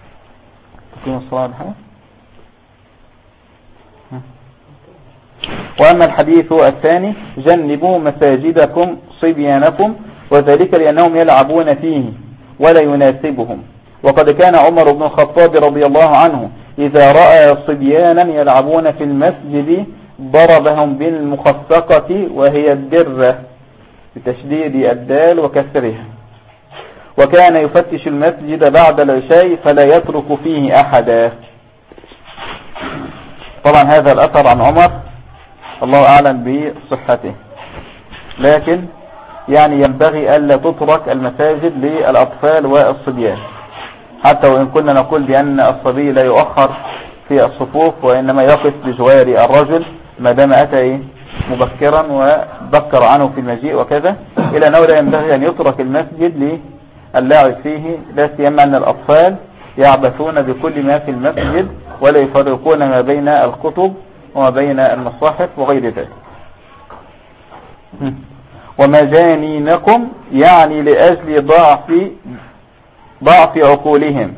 A: وأما الحديث الثاني جنبوا مساجدكم صبيانكم، وذلك لأنهم يلعبون فيه ولا يناسبهم. وقد كان عمر بن الخطاب رضي الله عنه إذا رأى صبيانا يلعبون في المسجد ضربهم بالمخفقة وهي الدرة بتشديد الدال وكسرها، وكان يفتش المسجد بعد العشاء فلا يترك فيه أحدا. طبعا هذا الأثر عن عمر الله أعلم بصحته، لكن يعني ينبغي ألا تترك المساجد للأطفال والصبيان، حتى وإن كنا نقول بأن الصبي لا يؤخر في الصفوف وإنما يقف بجوار الرجل ما دام أتى مبكرا وبكر عنه في المجيء وكذا، إلى أنه لا ينبغي أن يترك المسجد للعب فيه، لا سيما أن الأطفال يعبثون بكل ما في المسجد ولا يفرقون ما بين الكتب وما بين المصاحف وغير ذلك. ومجانينكم يعني لأجل ضعف عقولهم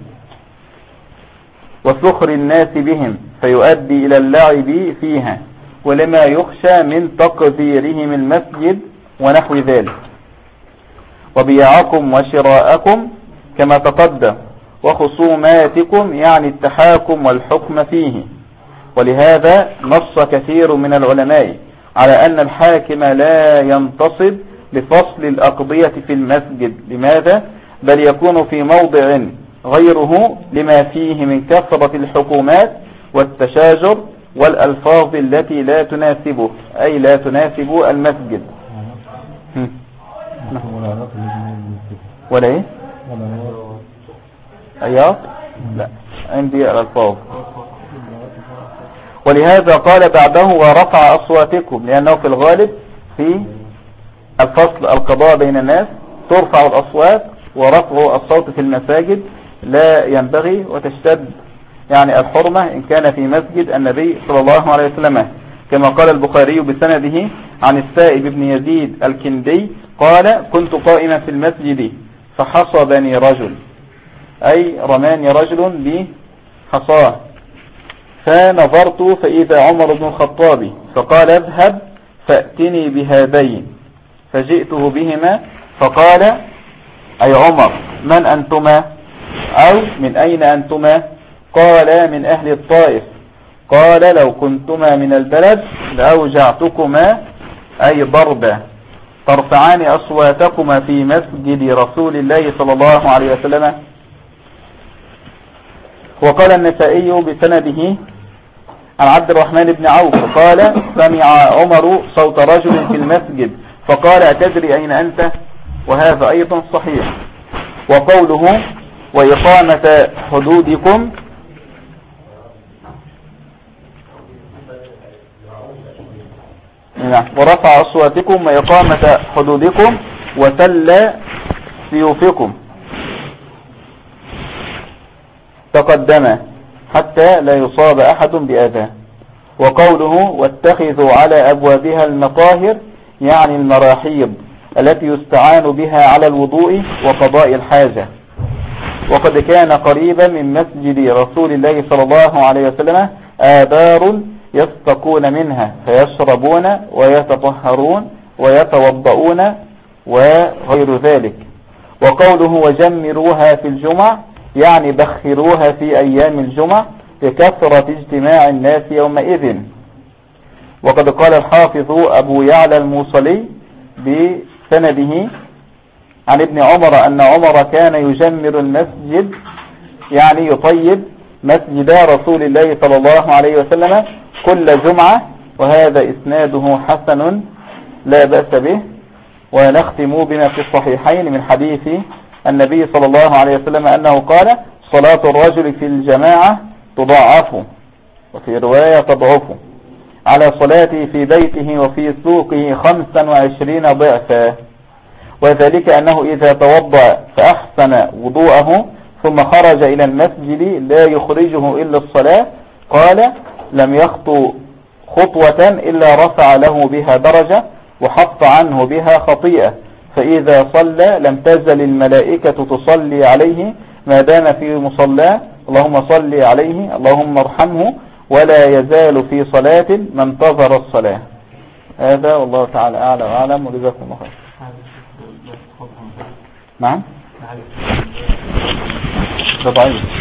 A: وسخر الناس بهم فيؤدي إلى اللعب فيها، ولما يخشى من تقذيرهم المسجد ونحو ذلك. وبيعكم وشراءكم كما تقدم، وخصوماتكم يعني التحاكم والحكم فيه. ولهذا نص كثير من العلماء على أن الحاكم لا ينتصب لفصل الأقضية في المسجد. لماذا؟ بل يكون في موضع غيره لما فيه من كثرة الحكومات والتشاجر والألفاظ التي لا تناسبه، أي لا تناسب المسجد. ولا ايه؟ اياط؟ لا عندي الألفاظ ولهذا قال بعده ورفع أصواتكم، لأنه في الغالب في الفصل القضاء بين الناس ترفع الأصوات، ورفع الصوت في المساجد لا ينبغي، وتشتد يعني الحرمة إن كان في مسجد النبي صلى الله عليه وسلم، كما قال البخاري بسنده عن السائب بن يزيد الكندي قال كنت قائما في المسجد فحصبني رجل، أي رماني رجل بحصاه، فنظرت فإذا عمر بن الخطاب فقال اذهب فأتني بهذين، فجئته بهما فقال أي عمر من أنتما أو من أين أنتما؟ قال من أهل الطائف. قال لو كنتما من البلد لأوجعتكما أي ضربا ترفعان أصواتكما في مسجد رسول الله صلى الله عليه وسلم. وقال النسائي بسنده عن عبد الرحمن بن عوف قال سمع عمر صوت رجل في المسجد فقال أتدري أين أنت؟ وهذا أيضا صحيح. وقوله وإقامة حدودكم ورفع أصواتكم وإقامة حدودكم وسل سيوفكم تقدم حتى لا يصاب أحد بأذى. وقوله واتخذوا على أبوابها المطاهر يعني المراحيض التي يستعان بها على الوضوء وقضاء الحاجة. وقد كان قريبا من مسجد رسول الله صلى الله عليه وسلم آبار يستقون منها فيشربون ويتطهرون ويتوضؤون وغير ذلك. وقوله وجمروها في الجمع يعني بخروها في أيام الجمع لكثرة اجتماع الناس يومئذ. وقد قال الحافظ أبو يعلى الموصلي بسنده عن ابن عمر أن عمر كان يجمر المسجد يعني يطيب مسجد رسول الله صلى الله عليه وسلم كل جمعة، وهذا إسناده حسن لا بأس به. ونختم بما في الصحيحين من حديث النبي صلى الله عليه وسلم أنه قال صلاة الرجل في الجماعة تضاعف، وفي رواية تضعف، على صلاته في بيته وفي سوقه 25 ضعفا. وذلك أنه إذا توضأ فأحسن وضوءه ثم خرج إلى المسجد لا يخرجه إلا الصلاة قال لم يخطو خطوة إلا رفع له بها درجة وحط عنه بها خطيئة، فإذا صلى لم تزل الملائكة تصلي عليه ما دام في مصلاه اللهم صل عليه اللهم ارحمه، ولا يزال في صلاة ما انتظر الصلاة. هذا والله تعالى أعلى وأعلم، وجزاكم الله خير. نعم ده ضعيف.